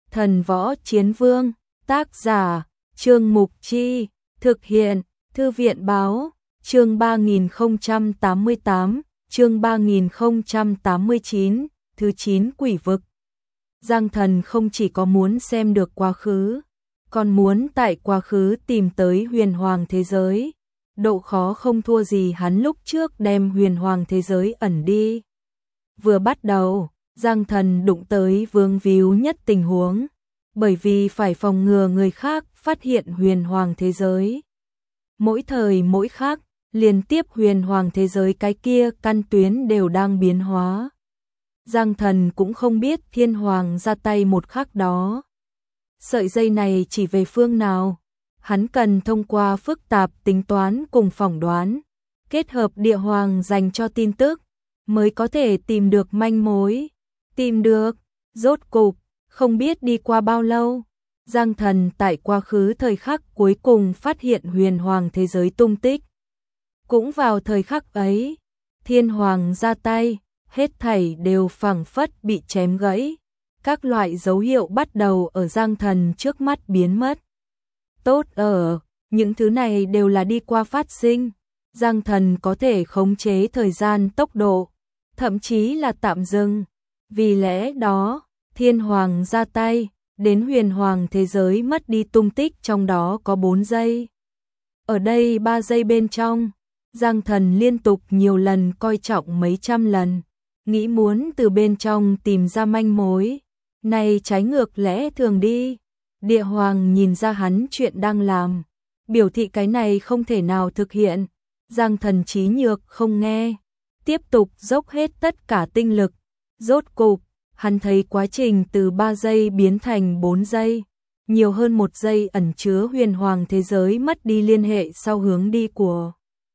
Thần Võ Chiến Vương, tác giả, Trương Mục Chi, thực hiện, Thư viện Báo, chương 3088, chương 3089, thứ 9 quỷ vực. Giang Thần không chỉ có muốn xem được quá khứ, còn muốn tại quá khứ tìm tới huyền hoàng thế giới. Độ khó không thua gì hắn lúc trước đem huyền hoàng thế giới ẩn đi. Vừa bắt đầu, Giang Thần đụng tới vướng víu nhất tình huống, bởi vì phải phòng ngừa người khác phát hiện huyền hoàng thế giới. Mỗi thời mỗi khác, liên tiếp huyền hoàng thế giới cái kia căn tuyến đều đang biến hóa. Giang Thần cũng không biết thiên hoàng ra tay một khắc đó. Sợi dây này chỉ về phương nào, hắn cần thông qua phức tạp tính toán cùng phỏng đoán, kết hợp địa hoàng dành cho tin tức, mới có thể tìm được manh mối. Tìm được, rốt cục, không biết đi qua bao lâu, Giang Thần tại quá khứ thời khắc cuối cùng phát hiện huyền hoàng thế giới tung tích. Cũng vào thời khắc ấy, thiên hoàng ra tay, hết thảy đều phảng phất bị chém gãy. Các loại dấu hiệu bắt đầu ở Giang Thần trước mắt biến mất. Tốt ở, những thứ này đều là đi qua phát sinh. Giang Thần có thể khống chế thời gian tốc độ, thậm chí là tạm dừng. Vì lẽ đó, thiên hoàng ra tay, đến huyền hoàng thế giới mất đi tung tích trong đó có 4 giây. Ở đây 3 giây bên trong, Giang Thần liên tục nhiều lần coi trọng mấy trăm lần, nghĩ muốn từ bên trong tìm ra manh mối. Này trái ngược lẽ thường đi. Địa hoàng nhìn ra hắn chuyện đang làm, biểu thị cái này không thể nào thực hiện. Giang Thần trí nhược không nghe, tiếp tục dốc hết tất cả tinh lực. Rốt cục, hắn thấy quá trình từ 3 giây biến thành 4 giây, nhiều hơn 1 giây ẩn chứa huyền hoàng thế giới mất đi liên hệ sau hướng đi của.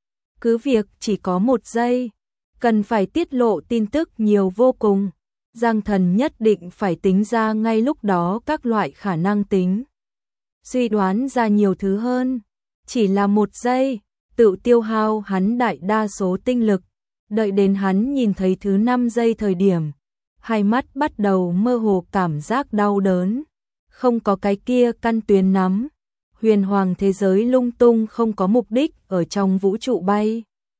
Cứ việc chỉ có 1 giây, cần phải tiết lộ tin tức nhiều vô cùng. Giang Thần nhất định phải tính ra ngay lúc đó các loại khả năng tính. Suy đoán ra nhiều thứ hơn, chỉ là 1 giây, tự tiêu hao hắn đại đa số tinh lực. Đợi đến hắn nhìn thấy thứ 5 giây thời điểm, hai mắt bắt đầu mơ hồ cảm giác đau đớn. Không có cái kia căn tuyến nắm, huyền hoàng thế giới lung tung không có mục đích ở trong vũ trụ bay.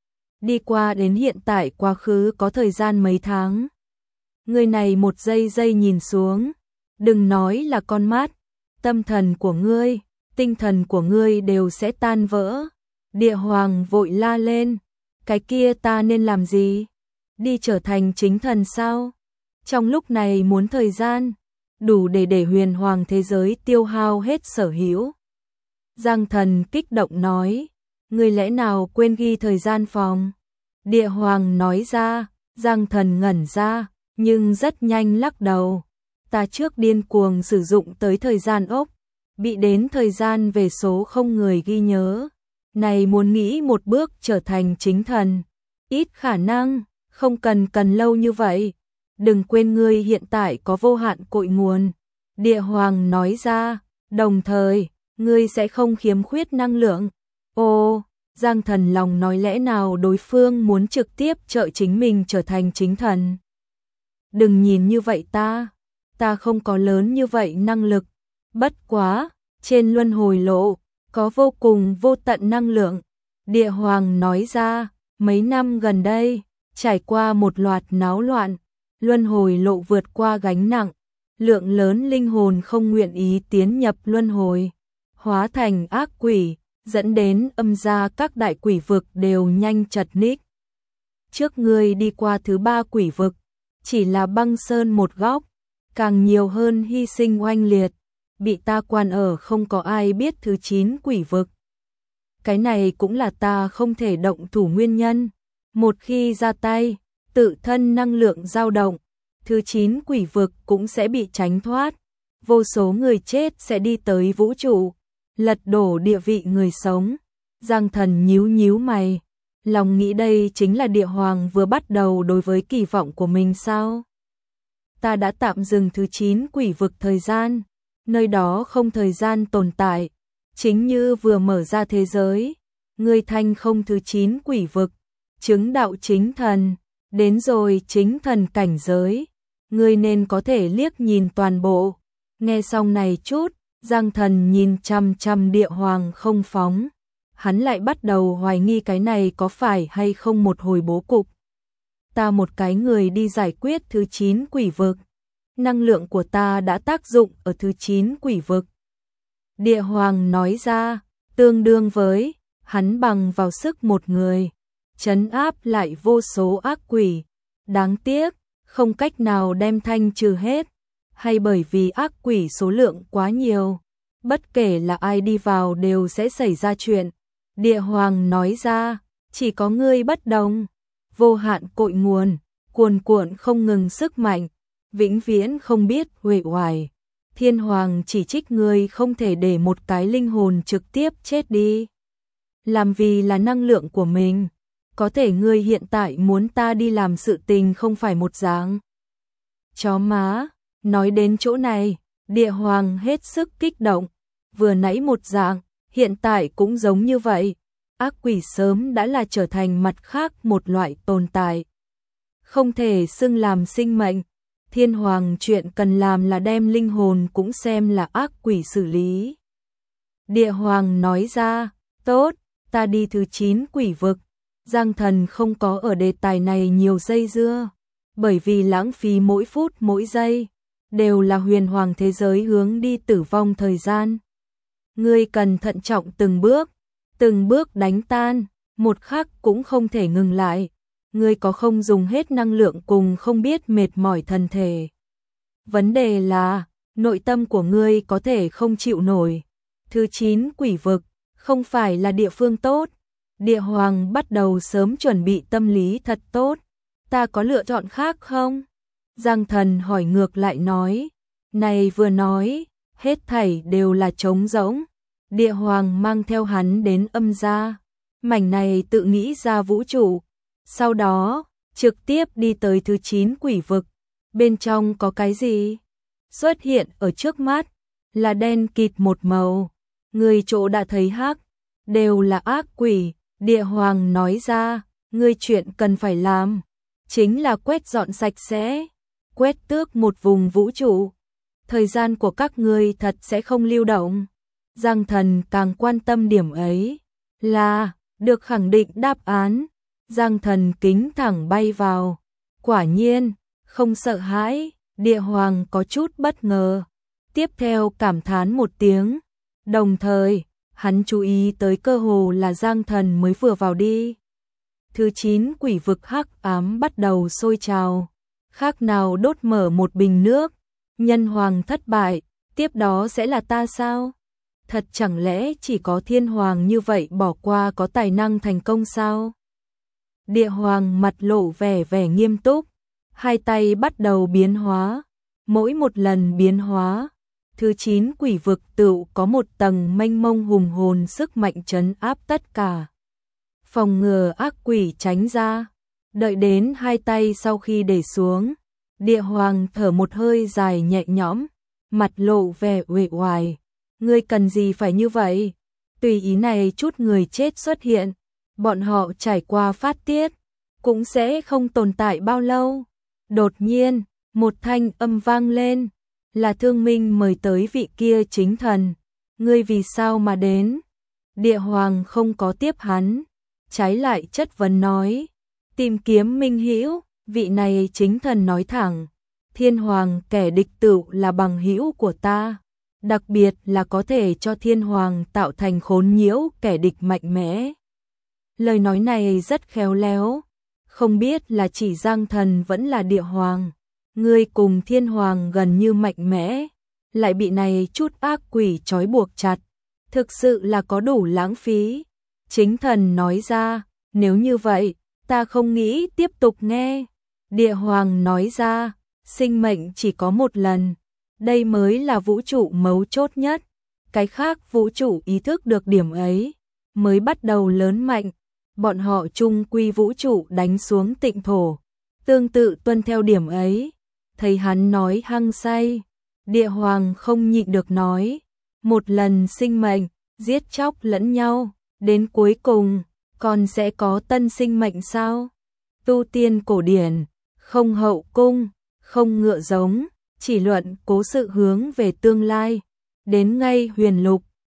Đi qua đến hiện tại quá khứ có thời gian mấy tháng. Người này 1 giây giây nhìn xuống, đừng nói là con mắt, tâm thần của ngươi, tinh thần của ngươi đều sẽ tan vỡ. Địa hoàng vội la lên, cái kia ta nên làm gì? Đi trở thành chính thần sao? Trong lúc này muốn thời gian, đủ để huyền hoàng thế giới tiêu hao hết sở hữu. Giang Thần kích động nói, ngươi lẽ nào quên ghi thời gian phòng? Địa hoàng nói ra. Giang Thần ngẩn ra, nhưng rất nhanh lắc đầu. Ta trước điên cuồng sử dụng tới thời gian ốc, bị đến thời gian về số không người ghi nhớ. Này muốn nghĩ một bước trở thành chính thần, ít khả năng, không cần lâu như vậy. Đừng quên ngươi hiện tại có vô hạn cội nguồn. Địa hoàng nói ra, đồng thời, ngươi sẽ không khiếm khuyết năng lượng. Ồ, Giang Thần lòng nói lẽ nào đối phương muốn trực tiếp trợ chính mình trở thành chính thần. Đừng nhìn như vậy ta không có lớn như vậy năng lực. Bất quá, trên luân hồi lộ, có vô cùng vô tận năng lượng. Địa hoàng nói ra, mấy năm gần đây, trải qua một loạt náo loạn, luân hồi lộ vượt qua gánh nặng, lượng lớn linh hồn không nguyện ý tiến nhập luân hồi, hóa thành ác quỷ, dẫn đến âm gia các đại quỷ vực đều nhanh chật ních. Trước ngươi đi qua thứ 3 quỷ vực, chỉ là băng sơn một góc, càng nhiều hơn hy sinh oanh liệt, bị ta quan ở không có ai biết thứ 9 quỷ vực. Cái này cũng là ta không thể động thủ nguyên nhân. Một khi ra tay, tự thân năng lượng dao động, thứ 9 quỷ vực cũng sẽ bị tránh thoát. Vô số người chết sẽ đi tới vũ trụ, lật đổ địa vị người sống. Giang Thần nhíu mày, lòng nghĩ đây chính là địa hoàng vừa bắt đầu đối với kỳ vọng của mình sao? Ta đã tạm dừng thứ 9 quỷ vực thời gian, nơi đó không thời gian tồn tại, chính như vừa mở ra thế giới. Ngươi thanh không thứ 9 quỷ vực, chứng đạo chính thần, đến rồi chính thần cảnh giới, ngươi nên có thể liếc nhìn toàn bộ. Nghe xong này chút, Giang Thần nhìn chằm chằm Địa Hoàng không phóng. Hắn lại bắt đầu hoài nghi cái này có phải hay không một hồi bố cục. Ta một cái người đi giải quyết thứ 9 quỷ vực. Năng lượng của ta đã tác dụng ở thứ 9 quỷ vực. Địa Hoàng nói ra, tương đương với, hắn bằng vào sức một người, trấn áp lại vô số ác quỷ. Đáng tiếc, không cách nào đem thanh trừ hết, hay bởi vì ác quỷ số lượng quá nhiều. Bất kể là ai đi vào đều sẽ xảy ra chuyện. Địa Hoàng nói ra, chỉ có ngươi bất đồng. Vô hạn cội nguồn, cuồn cuộn không ngừng sức mạnh, vĩnh viễn không biết uể oải. Thiên Hoàng chỉ trích ngươi không thể để một cái linh hồn trực tiếp chết đi. Làm vì là năng lượng của mình. Có thể ngươi hiện tại muốn ta đi làm sự tình không phải một dạng. Chó má, nói đến chỗ này, Địa Hoàng hết sức kích động. Vừa nãy một dạng, hiện tại cũng giống như vậy. Ác quỷ sớm đã là trở thành mặt khác một loại tồn tại. Không thể xưng làm sinh mệnh. Thiên Hoàng chuyện cần làm là đem linh hồn cũng xem là ác quỷ xử lý. Địa Hoàng nói ra, tốt, ta đi thứ 9 quỷ vực. Giang Thần không có ở đề tài này nhiều dây dưa, bởi vì lãng phí mỗi phút mỗi giây, đều là huyền hoàng thế giới hướng đi tử vong thời gian. Ngươi cần thận trọng từng bước đánh tan, một khắc cũng không thể ngừng lại. Ngươi có không dùng hết năng lượng cùng không biết mệt mỏi thân thể. Vấn đề là, nội tâm của ngươi có thể không chịu nổi. Thứ 9 quỷ vực, không phải là địa phương tốt. Địa Hoàng bắt đầu sớm chuẩn bị tâm lý thật tốt. Ta có lựa chọn khác không? Giang Thần hỏi ngược lại nói. Này vừa nói, hết thảy đều là trống rỗng. Địa Hoàng mang theo hắn đến âm gia. Mảnh này tự nghĩ ra vũ trụ. Sau đó, trực tiếp đi tới thứ 9 quỷ vực. Bên trong có cái gì? Xuất hiện ở trước mắt, là đen kịt một màu. Người chỗ đã thấy hắc, đều là ác quỷ. Địa Hoàng nói ra, ngươi chuyện cần phải làm, chính là quét dọn sạch sẽ, quét tước một vùng vũ trụ. Thời gian của các ngươi thật sẽ không lưu động. Giang Thần càng quan tâm điểm ấy, là, được khẳng định đáp án. Giang Thần kính thẳng bay vào, quả nhiên, không sợ hãi. Địa Hoàng có chút bất ngờ, tiếp theo cảm thán một tiếng, đồng thời, hắn chú ý tới cơ hồ là Giang Thần mới vừa vào đi. Thứ 9 quỷ vực hắc ám bắt đầu sôi trào, khác nào đốt mở một bình nước. Nhân Hoàng thất bại, tiếp đó sẽ là ta sao? Thật chẳng lẽ chỉ có Thiên Hoàng như vậy bỏ qua có tài năng thành công sao? Địa Hoàng mặt lộ vẻ nghiêm túc, hai tay bắt đầu biến hóa, mỗi một lần biến hóa, thứ 9 quỷ vực tựu có một tầng mênh mông hùng hồn sức mạnh trấn áp tất cả. Phòng ngừa ác quỷ tránh ra, đợi đến hai tay sau khi để xuống, Địa Hoàng thở một hơi dài nhẹ nhõm, mặt lộ vẻ uể oải. Ngươi cần gì phải như vậy? Tùy ý này chút người chết xuất hiện, bọn họ trải qua phát tiết, cũng sẽ không tồn tại bao lâu. Đột nhiên, một thanh âm vang lên, là Thương Minh mời tới vị kia chính thần. Ngươi vì sao mà đến? Địa Hoàng không có tiếp hắn, trái lại chất vấn nói, tìm kiếm minh hữu. Vị này chính thần nói thẳng, Thiên Hoàng kẻ địch tựu là bằng hữu của ta, đặc biệt là có thể cho Thiên Hoàng tạo thành khốn nhiễu kẻ địch mạnh mẽ. Lời nói này rất khéo léo, không biết là chỉ Giang Thần vẫn là Địa Hoàng. Ngươi cùng Thiên Hoàng gần như mạnh mẽ, lại bị này chút ác quỷ trói buộc chặt, thực sự là có đủ lãng phí. Chính thần nói ra, nếu như vậy, ta không nghĩ tiếp tục nghe. Địa Hoàng nói ra, sinh mệnh chỉ có một lần, đây mới là vũ trụ mấu chốt nhất. Cái khác vũ trụ ý thức được điểm ấy, mới bắt đầu lớn mạnh. Bọn họ chung quy vũ trụ đánh xuống tịnh thổ, tương tự tuân theo điểm ấy. Thấy hắn nói hăng say, Địa Hoàng không nhịn được nói, một lần sinh mệnh, giết chóc lẫn nhau, đến cuối cùng, còn sẽ có tân sinh mệnh sao? Tu tiên cổ điển, không hậu cung, không ngựa giống, chỉ luận cố sự hướng về tương lai. Đến ngay huyền lục,